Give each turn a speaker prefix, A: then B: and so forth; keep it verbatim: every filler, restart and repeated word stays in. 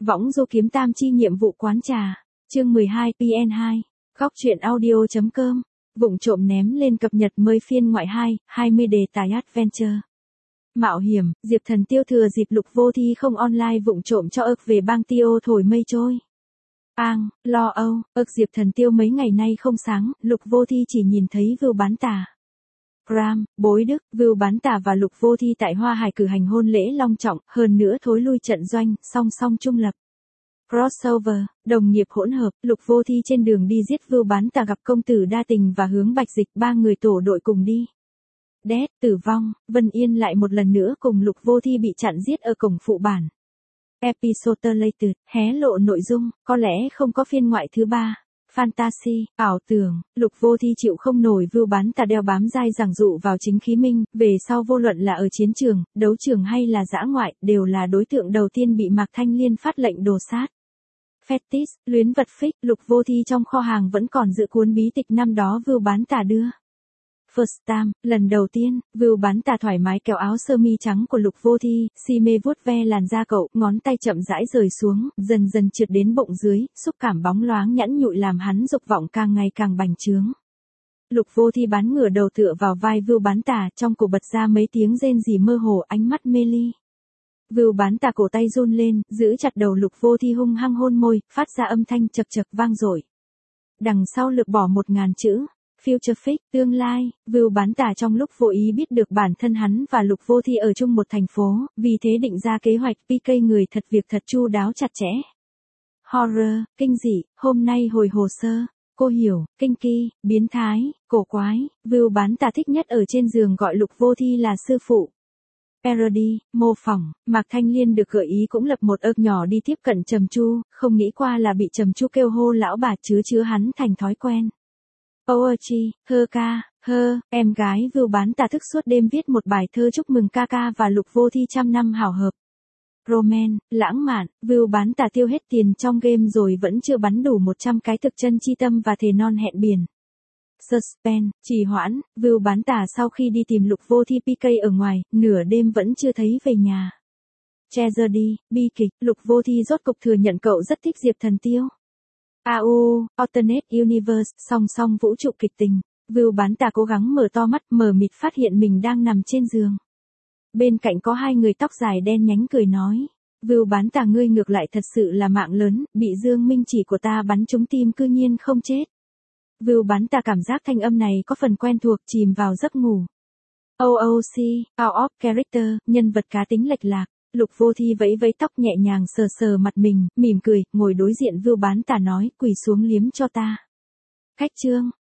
A: Võng du kiếm tam chi nhiệm vụ quán trà. Chương mười hai pê en hai. Góc truyện audio.com. Vụng trộm ném lên cập nhật mới phiên ngoại hai, hai mươi đề tài adventure. Mạo hiểm, Diệp Thần Tiêu thừa dịp Lục Vô Thi không online vụng trộm cho ức về bang Tiêu thổi mây trôi. Ang, lo âu, ức Diệp Thần Tiêu mấy ngày nay không sáng, Lục Vô Thi chỉ nhìn thấy Vưu Bán Tà. Gram, Bối Đức, Vưu Bán Tà và Lục Vô Thi tại Hoa Hải cử hành hôn lễ long trọng, hơn nữa thối lui trận doanh, song song trung lập. Crossover, đồng nghiệp hỗn hợp, Lục Vô Thi trên đường đi giết Vưu Bán Tà gặp công tử đa tình và Hướng Bạch Dịch, ba người tổ đội cùng đi. Death, tử vong, Vân Yên lại một lần nữa cùng Lục Vô Thi bị chặn giết ở cổng phụ bản. Episode later, hé lộ nội dung, có lẽ không có phiên ngoại thứ ba. Fantasy, ảo tưởng, Lục Vô Thi chịu không nổi Vưu Bán Tà đeo bám dai giảng dụ vào chính khí minh, về sau vô luận là ở chiến trường, đấu trường hay là dã ngoại, đều là đối tượng đầu tiên bị Mạc Thanh Liên phát lệnh đồ sát. Fetish, luyến vật phích, Lục Vô Thi trong kho hàng vẫn còn giữ cuốn bí tịch năm đó Vưu Bán Tà đưa. First time, lần đầu tiên, Vưu Bán Tà thoải mái kéo áo sơ mi trắng của Lục Vô Thi, si mê vuốt ve làn da cậu, ngón tay chậm rãi rời xuống, dần dần trượt đến bụng dưới, xúc cảm bóng loáng nhẵn nhụi làm hắn dục vọng càng ngày càng bành trướng. Lục Vô Thi bắn ngửa đầu tựa vào vai Vưu Bán Tà, trong cổ bật ra mấy tiếng rên rỉ mơ hồ, ánh mắt mê ly. Vưu Bán Tà cổ tay run lên, giữ chặt đầu Lục Vô Thi hung hăng hôn môi, phát ra âm thanh chật chật vang dội. Đằng sau lược bỏ một ngàn chữ. Future Fix, tương lai, Vưu Bán Tà trong lúc vô ý biết được bản thân hắn và Lục Vô Thi ở chung một thành phố, vì thế định ra kế hoạch pê ca người thật việc thật chu đáo chặt chẽ. Horror, kinh dị, hôm nay hồi hồ sơ, cô hiểu, kinh kỳ, biến thái, cổ quái, Vưu Bán Tà thích nhất ở trên giường gọi Lục Vô Thi là sư phụ. Parody, mô phỏng, Mạc Thanh Liên được gợi ý cũng lập một ức nhỏ đi tiếp cận Trầm Chu, không nghĩ qua là bị Trầm Chu kêu hô lão bà chứa chứa hắn thành thói quen. Poetry, thơ ca, hơ, em gái Vưu Bán Tà thức suốt đêm viết một bài thơ chúc mừng ca ca và Lục Vô Thi trăm năm hảo hợp. Romance, lãng mạn, Vưu Bán Tà tiêu hết tiền trong game rồi vẫn chưa bắn đủ một trăm cái thực chân chi tâm và thề non hẹn biển. Suspense, trì hoãn, Vưu Bán Tà sau khi đi tìm Lục Vô Thi pê ca ở ngoài, nửa đêm vẫn chưa thấy về nhà. Tragedy, bi kịch, Lục Vô Thi rốt cục thừa nhận cậu rất thích Diệp Thần Tiêu. a u, Alternate Universe, song song vũ trụ kịch tình, Vưu Bán Tà cố gắng mở to mắt, mờ mịt phát hiện mình đang nằm trên giường. Bên cạnh có hai người tóc dài đen nhánh cười nói, Vưu Bán Tà ngươi ngược lại thật sự là mạng lớn, bị Dương Minh chỉ của ta bắn trúng tim cư nhiên không chết. Vưu Bán Tà cảm giác thanh âm này có phần quen thuộc, chìm vào giấc ngủ. o o xê, out of character, nhân vật cá tính lệch lạc. Lục Vô Thi vẫy vẫy tóc nhẹ nhàng sờ sờ mặt mình, mỉm cười, ngồi đối diện Vưu Bán Tà nói, quỳ xuống liếm cho ta. Khách trương,